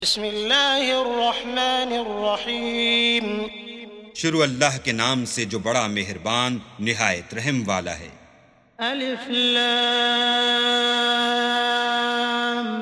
बिस्मिल्लाहिर्रहमानिर्रहीम। शुरू अल्लाह के नाम से जो बड़ा मेहरबान निहायत रहम वाला है। अलिफ लाम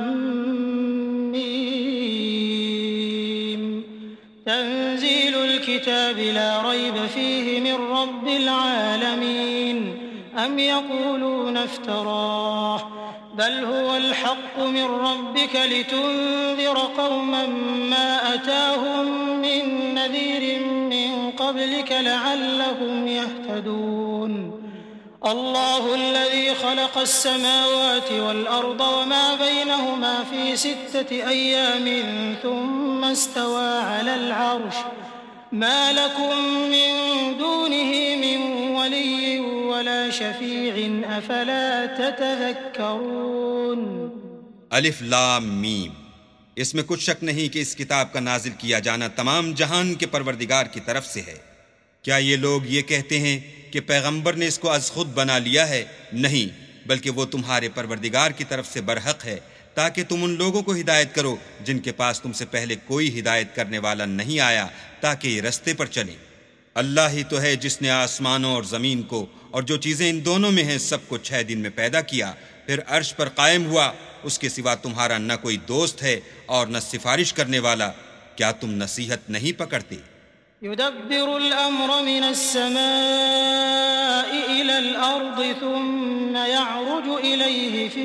मीम तंजीलुल किताबि ला रैब फीहि मिर रब्बिल आलमीन अम यक़ूलून इफ्तराह बल हुवल हक़्क़ु मिर रब्बिका लितुन्ज़िर क़ौमन मा अताहुम मिन नज़ीरिन मिन क़ब्लिका लअल्लहुम यहतदून। अल्लाहु अल्लज़ी ख़लक़स समावाति वल अर्ज़ वमा बैनहुमा फ़ी सित्तति अय्यामिन थुम्मा इस्तवा अलल अर्श मा लकुम मिन दूनिही मिन वलिय्यिन वला शफ़ीइन अफ़ला ततज़क्करून। अलिफ लाम मीम। इसमें कुछ शक नहीं कि इस किताब का नाजिल किया जाना तमाम जहान के परवरदिगार की तरफ से है। क्या ये लोग ये कहते हैं कि पैगंबर ने इसको अज़ खुद बना लिया है? नहीं, बल्कि वो तुम्हारे परवरदिगार की तरफ से बरहक है, ताकि तुम उन लोगों को हिदायत करो जिनके पास तुमसे पहले कोई हिदायत करने वाला नहीं आया, ताकि ये रस्ते पर चलें। अल्लाह ही तो है जिसने आसमानों और ज़मीन को और जो चीज़ें इन दोनों में हैं सबको 6 दिन में पैदा किया, फिर अर्श पर कायम हुआ। उसके सिवा तुम्हारा न कोई दोस्त है और न सिफारिश करने वाला। क्या तुम नसीहत नहीं पकड़ते? युदब्बिरुल अम्र मिनस समाई इलल अर्ज़ि थुम्मा यअरुजु इलैहि फ़ी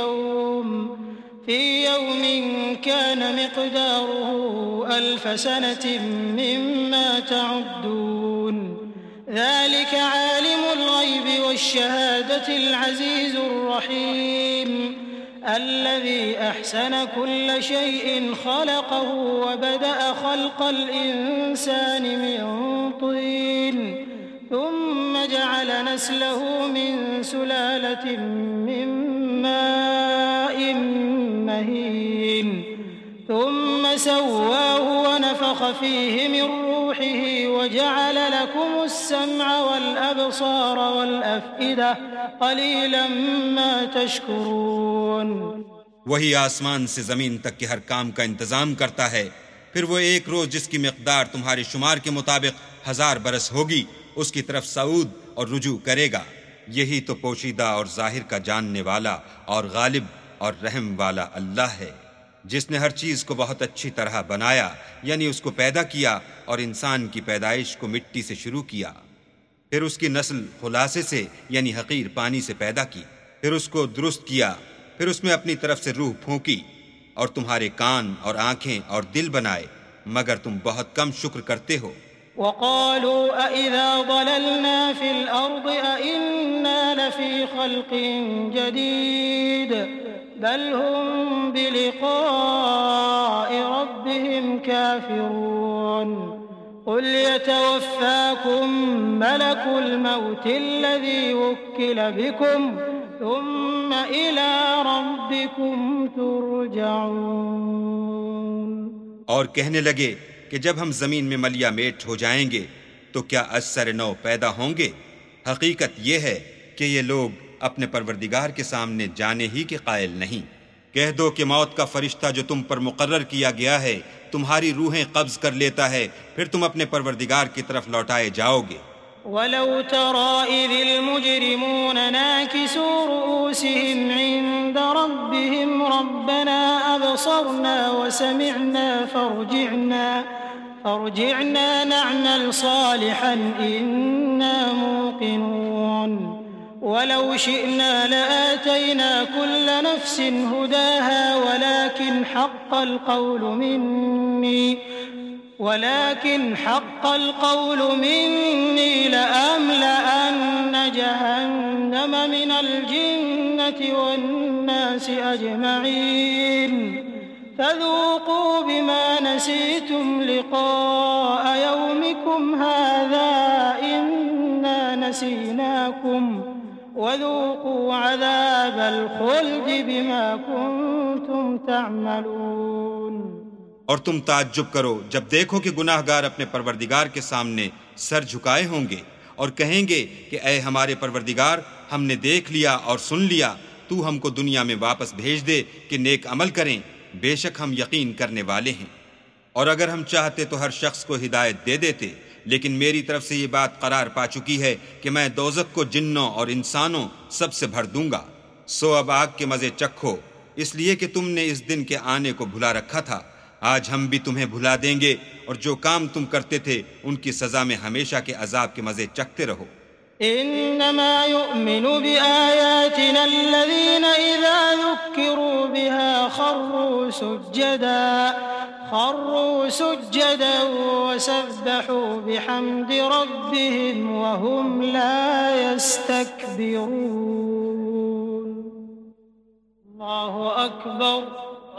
यौमिन कान मिक़दारुहु अल्फ़ सनतिन मिम्मा तअुद्दून। ज़ालिका आलिमुल ग़ैबि वश्शहादतिल अज़ीज़ुर रहीम الذي أحسن كل شيء خلقه وبدأ خلق الإنسان من طين ثم جعل نسله من سلالة من ماء مهين ثم سواه ونفخ فيه من روحه وجعل لكم السمع والأبصار والأفئدة قليلا ما تشكرون। वही आसमान से ज़मीन तक के हर काम का इंतज़ाम करता है। फिर वो एक रोज़ जिसकी मिक़दार तुम्हारे शुमार के मुताबिक 1000 बरस होगी उसकी तरफ सऊद और रुजू करेगा। यही तो पोशीदा और ज़ाहिर का जानने वाला और गालिब और रहम वाला अल्लाह है, जिसने हर चीज़ को बहुत अच्छी तरह बनाया, यानी उसको पैदा किया और इंसान की पैदाइश को मिट्टी से शुरू किया, फिर उसकी नस्ल खुलासे से यानी हकीर पानी से पैदा की, फिर उसको दुरुस्त किया, फिर उसमें अपनी तरफ से रूह फूंकी और तुम्हारे कान और आंखें और दिल बनाए, मगर तुम बहुत कम शुक्र करते हो। वक़ालू अइज़ा ज़ललना फ़िल अर्ज़ अइन्ना लफ़ी ख़ल्क़िन जदीद बल हुम बिलिक़ाइ रब्बिहिम काफ़िरून। क़ुल यतवफ़्फ़ाकुम मलकुल मौति अल्लज़ी वुक्किल बिकुम थुम्मा इला रब्बिकुम तुरजऊन। और कहने लगे कि जब हम ज़मीन में मलिया मेट हो जाएंगे तो क्या असर नौ पैदा होंगे? हकीकत ये है कि ये लोग अपने परवरदिगार के सामने जाने ही के कायल नहीं। कह दो कि मौत का फरिश्ता जो तुम पर मुकर्रर किया गया है तुम्हारी रूहें कब्ज़ कर लेता है, फिर तुम अपने परवरदिगार की तरफ लौटाए जाओगे। वलौ तरा इज़िल मुजरिमून नाकिसू रूसिहिम इंद रब्बिहिम रब्बना अबसरना व समिअना फर्जिअना नअमल सालिहन इन्ना मूक़िनून। वलौ शिअना लआतैना कुल्ल नफ्सिन हुदाहा वलाकिन हक़्क़ल क़ौलु मिन्नी लअमलअन्न जहन्नम मिनल जिन्नति वन्नासि अजमईन फ़ज़ूक़ू बिमा नसीतुम लिक़ाअ यौमिकुम हाज़ा इन्ना नसीनाकुम वज़ूक़ू अज़ाबल ख़ुल्दि बिमा कुन्तुम तअमलून। और तुम ताज्जुब करो जब देखो कि गुनाहगार अपने परवरदिगार के सामने सर झुकाए होंगे और कहेंगे कि ऐ हमारे परवरदिगार, हमने देख लिया और सुन लिया, तू हमको दुनिया में वापस भेज दे कि नेक अमल करें। बेशक हम यकीन करने वाले हैं। और अगर हम चाहते तो हर शख्स को हिदायत दे देते, लेकिन मेरी तरफ से ये बात करार पा चुकी है कि मैं दोज़ख को जिन्नों और इंसानों सबसे भर दूंगा। सो अब आग के मज़े चखो, इसलिए कि तुमने इस दिन के आने को भुला रखा था। आज हम भी तुम्हें भुला देंगे, और जो काम तुम करते थे उनकी सज़ा में हमेशा के अजाब के मज़े चखते रहो। इन्नमा युमिनु बिआयातिना अल्लज़ीना इज़ा ज़ुक्किरू बिहा खर्रू सुज्जदन वसब्बहू बिहम्दि रब्बिहिम वहुम ला यस्तकबिरून। अल्लाहु अकबर।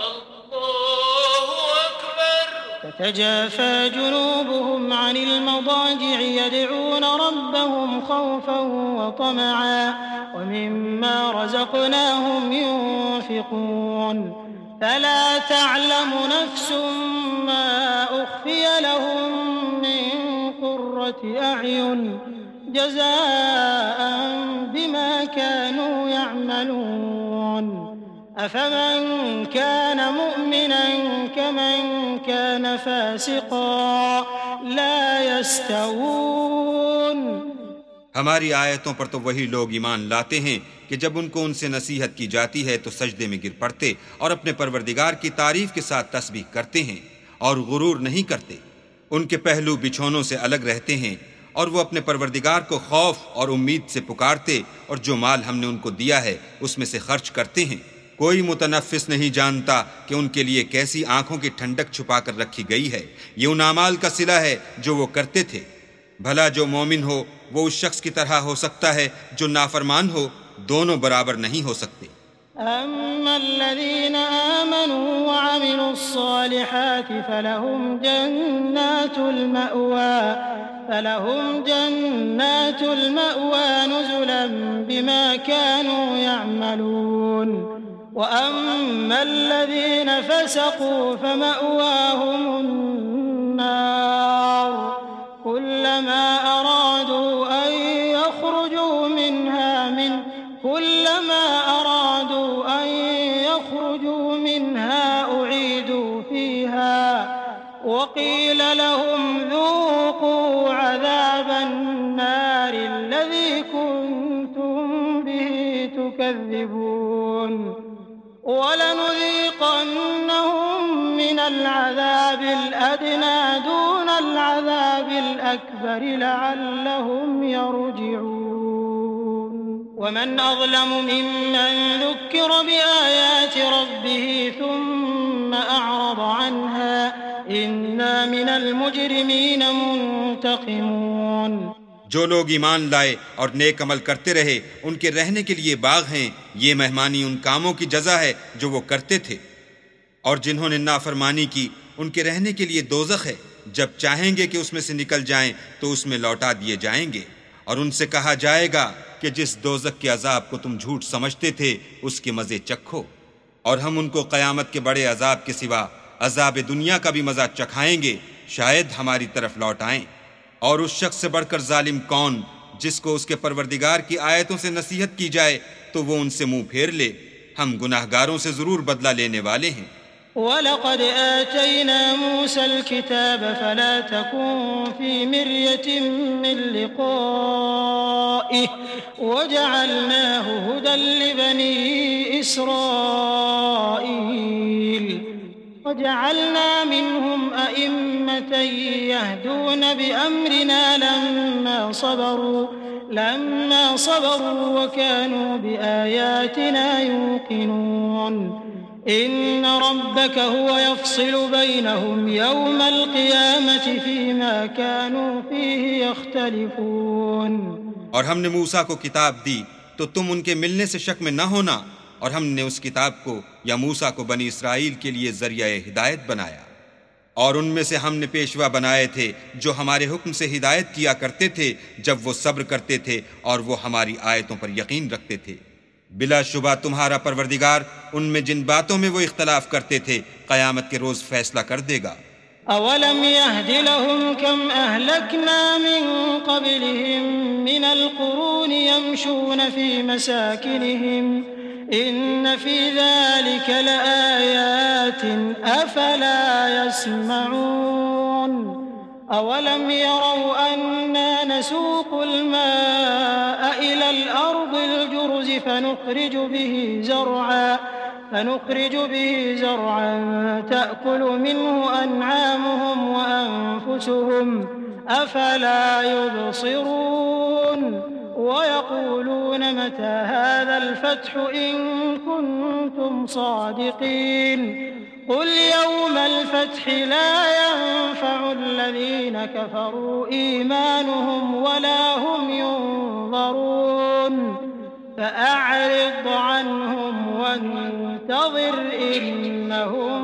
ततजाफा जुनूबुहुम अनिल मदाजि'i यद'ून रब्बहुम खौफन व तमअन व मिम्मा रज़क़नाहुम युन्फ़िक़ून। फला तअलमु नफ्सुम मा उख़फ़िय लहुम मिन क़ुर्रति अ'युन जज़ाअन बिमा कानू यअमलून। अफमन कान मुअमिनन कमन कान फासिक़ा ला यस्तवून। हमारी आयतों पर तो वही लोग ईमान लाते हैं कि जब उनको उनसे नसीहत की जाती है तो सजदे में गिर पड़ते और अपने परवरदिगार की तारीफ के साथ तस्बीह करते हैं और गुरूर नहीं करते। उनके पहलू बिछौनों से अलग रहते हैं और वो अपने परवरदिगार को खौफ और उम्मीद से पुकारते और जो माल हमने उनको दिया है उसमें से खर्च करते हैं। कोई मुतनफ़िस नहीं जानता कि उनके लिए कैसी आंखों की ठंडक छुपा कर रखी गई है। ये उन अमाल का सिला है जो वो करते थे। भला जो मोमिन हो वो उस शख्स की तरह हो सकता है जो नाफरमान हो, दोनों बराबर नहीं हो सकते। अम्मल्लज़ीना आमनू व अमिलुस्सालिहाति फलहुम जन्नातुल मअवा नुज़ुलन बिमा कानू यअमलून। व अम्मल्लज़ीना फसक़ू फमअवाहुमुन नार कुल्लमा अरादू अन यख़रुजू मिन्हा उईदू फ़ीहा वक़ील लहुम ذूक़ू अज़ाबन नारि अल्लज़ी कुन्तुम बिही तुकज़्ज़िबून। वलनुज़ीक़न्नहुम मिनल अज़ाबिल अदना दूनल अज़ाबिल अकबर लअल्लहुम यरजिऊन। वमन अज़लमु मिम्मन ज़ुक्किर बिआयाति रब्बिही थुम्मा अअरज़ अन्हा इन्ना मिनल मुजरिमीन मुंतक़िमून। जो लोग ईमान लाए और नेक अमल करते रहे उनके रहने के लिए बाग हैं। ये मेहमानी उन कामों की जज़ा है जो वो करते थे। और जिन्होंने नाफरमानी की उनके रहने के लिए दोज़ख है। जब चाहेंगे कि उसमें से निकल जाएं तो उसमें लौटा दिए जाएंगे। और उनसे कहा जाएगा कि जिस दोज़ख के अजाब को तुम झूठ समझते थे उसके मज़े चखो। और हम उनको क़यामत के बड़े अजाब के सिवा अजाब दुनिया का भी मज़ा चखाएंगे, शायद हमारी तरफ लौट आएं। और उस शख्स से बढ़कर जालिम कौन जिसको उसके परवरदिगार की आयतों से नसीहत की जाए तो वो उनसे मुंह फेर ले। हम गुनाहगारों से ज़रूर बदला लेने वाले हैं। वलक़द आतैना मूसल किताब फला तकुन फ़ी मिर्यतिन मिन लिक़ाइहि वजअलनाहु हुदन लिबनी इस्राईल वजअलना मिनहुम अइम्मतन यहदून बिअम्रिना लम्मा सबरू वकानू बिआयातिना यूक़िनून। इन्न रब्बक हुवा यफ़्सिलु बैनहुम यौमल क़ियामति फ़ीमा कानू फ़ीहि यख़्तलिफ़ून। और हमने मूसा को किताब दी तो तुम उनके मिलने से शक में न होना। और हमने उस किताब को या मूसा को बनी इसराइल के लिए ज़रिया हिदायत बनाया। और उनमें से हमने पेशवा बनाए थे जो हमारे हुक्म से हिदायत किया करते थे जब वो सब्र करते थे और वो हमारी आयतों पर यकीन रखते थे। बिलाशुबा तुम्हारा परवरदिगार उनमें जिन बातों में वो इख्तलाफ करते थे क़यामत के रोज़ फैसला कर देगा। अवलम यहदि लहुम कम अहलकना मिन क़ब्लिहिम मिनल क़ुरूनि यमशून फ़ी मसाकिनिहिम إن في ذلك لآيات أفلا يسمعون أولم يروا أنا نسوق الماء إلى الأرض الجرز فنخرج به زرعا تأكل منه أنعامهم وأنفسهم أفلا يبصرون ويقولون متى هذا الفتح إن كنتم صادقين قل يوم الفتح لا ينفع الذين كفروا إيمانهم ولا هم ينظرون فأعرض عنهم وانتظر إنهم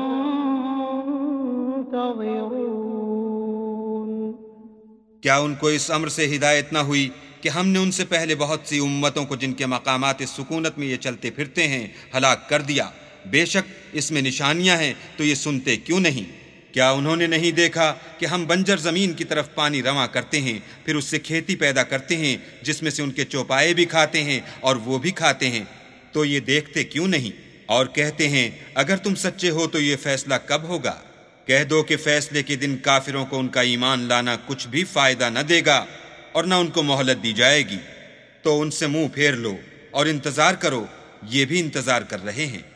منتظرون। क्या उनको इस अम्र से हिदायत न हुई कि हमने उनसे पहले बहुत सी उम्मतों को जिनके मकामात सुकूनत में ये चलते फिरते हैं हलाक कर दिया। बेशक इसमें निशानियां हैं, तो ये सुनते क्यों नहीं? क्या उन्होंने नहीं देखा कि हम बंजर ज़मीन की तरफ पानी रवां करते हैं, फिर उससे खेती पैदा करते हैं जिसमें से उनके चौपाए भी खाते हैं और वो भी खाते हैं, तो ये देखते क्यों नहीं? और कहते हैं अगर तुम सच्चे हो तो ये फैसला कब होगा? कह दो कि फैसले के दिन काफिरों को उनका ईमान लाना कुछ भी फायदा न देगा और न उनको मोहलत दी जाएगी। तो उनसे मुंह फेर लो और इंतजार करो, ये भी इंतजार कर रहे हैं।